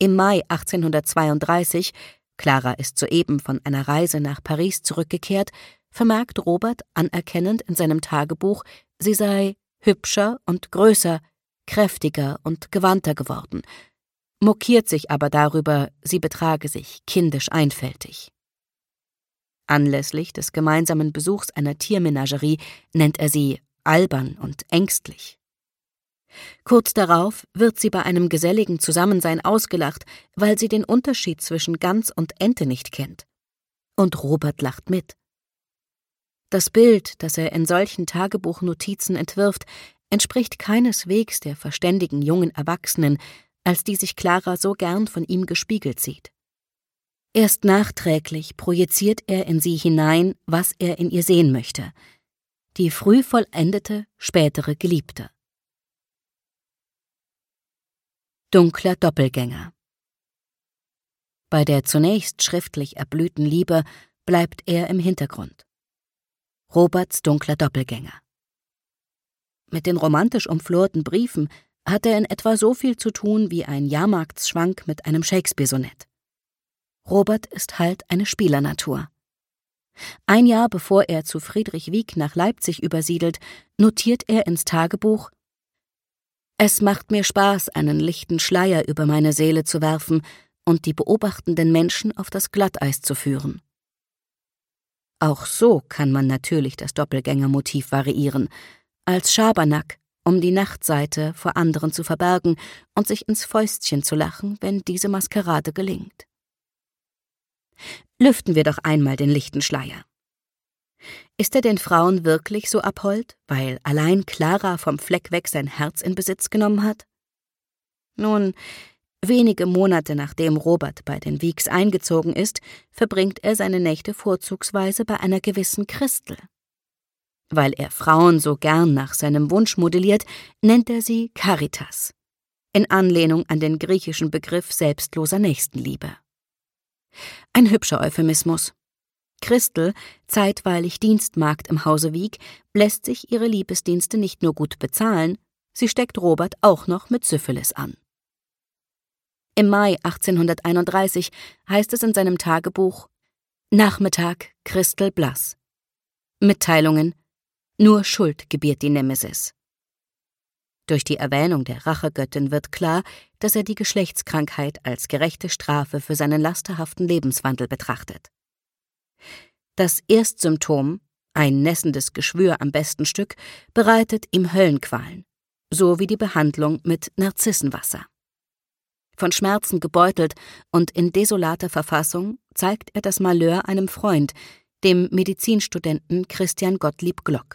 Im Mai 1832, Clara ist soeben von einer Reise nach Paris zurückgekehrt, vermerkt Robert anerkennend in seinem Tagebuch, sie sei hübscher und größer, kräftiger und gewandter geworden, mokiert sich aber darüber, sie betrage sich kindisch einfältig. Anlässlich des gemeinsamen Besuchs einer Tiermenagerie nennt er sie albern und ängstlich. Kurz darauf wird sie bei einem geselligen Zusammensein ausgelacht, weil sie den Unterschied zwischen Gans und Ente nicht kennt. Und Robert lacht mit. Das Bild, das er in solchen Tagebuchnotizen entwirft, entspricht keineswegs der verständigen jungen Erwachsenen, als die sich Clara so gern von ihm gespiegelt sieht. Erst nachträglich projiziert er in sie hinein, was er in ihr sehen möchte: die früh vollendete, spätere Geliebte. Dunkler Doppelgänger. Bei der zunächst schriftlich erblühten Liebe bleibt er im Hintergrund. Roberts dunkler Doppelgänger. Mit den romantisch umflorten Briefen hat er in etwa so viel zu tun wie ein Jahrmarktsschwank mit einem Shakespeare-Sonett. Robert ist halt eine Spielernatur. Ein Jahr bevor er zu Friedrich Wieck nach Leipzig übersiedelt, notiert er ins Tagebuch: »Es macht mir Spaß, einen lichten Schleier über meine Seele zu werfen und die beobachtenden Menschen auf das Glatteis zu führen.« Auch so kann man natürlich das Doppelgängermotiv variieren, als Schabernack, um die Nachtseite vor anderen zu verbergen und sich ins Fäustchen zu lachen, wenn diese Maskerade gelingt. Lüften wir doch einmal den lichten Schleier. Ist er den Frauen wirklich so abhold, weil allein Clara vom Fleck weg sein Herz in Besitz genommen hat? Nun, wenige Monate nachdem Robert bei den Wiecks eingezogen ist, verbringt er seine Nächte vorzugsweise bei einer gewissen Christel. Weil er Frauen so gern nach seinem Wunsch modelliert, nennt er sie Caritas, in Anlehnung an den griechischen Begriff selbstloser Nächstenliebe. Ein hübscher Euphemismus. Christel, zeitweilig Dienstmagd im Hause Wieck, lässt sich ihre Liebesdienste nicht nur gut bezahlen, sie steckt Robert auch noch mit Syphilis an. Im Mai 1831 heißt es in seinem Tagebuch: Nachmittag, Christel blass. Mitteilungen: nur Schuld gebiert die Nemesis. Durch die Erwähnung der Rachegöttin wird klar, dass er die Geschlechtskrankheit als gerechte Strafe für seinen lasterhaften Lebenswandel betrachtet. Das Erstsymptom, ein nässendes Geschwür am besten Stück, bereitet ihm Höllenqualen, so wie die Behandlung mit Narzissenwasser. Von Schmerzen gebeutelt und in desolater Verfassung zeigt er das Malheur einem Freund, dem Medizinstudenten Christian Gottlieb Glock.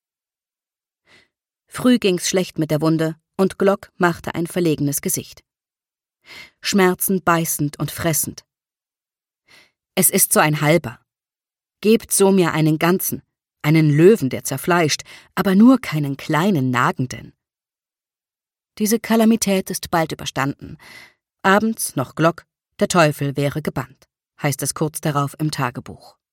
Früh ging's schlecht mit der Wunde und Glock machte ein verlegenes Gesicht. Schmerzen beißend und fressend. Es ist so ein halber. Gebt so mir einen ganzen, einen Löwen, der zerfleischt, aber nur keinen kleinen nagenden. Diese Kalamität ist bald überstanden. Abends noch Glock, der Teufel wäre gebannt, heißt es kurz darauf im Tagebuch.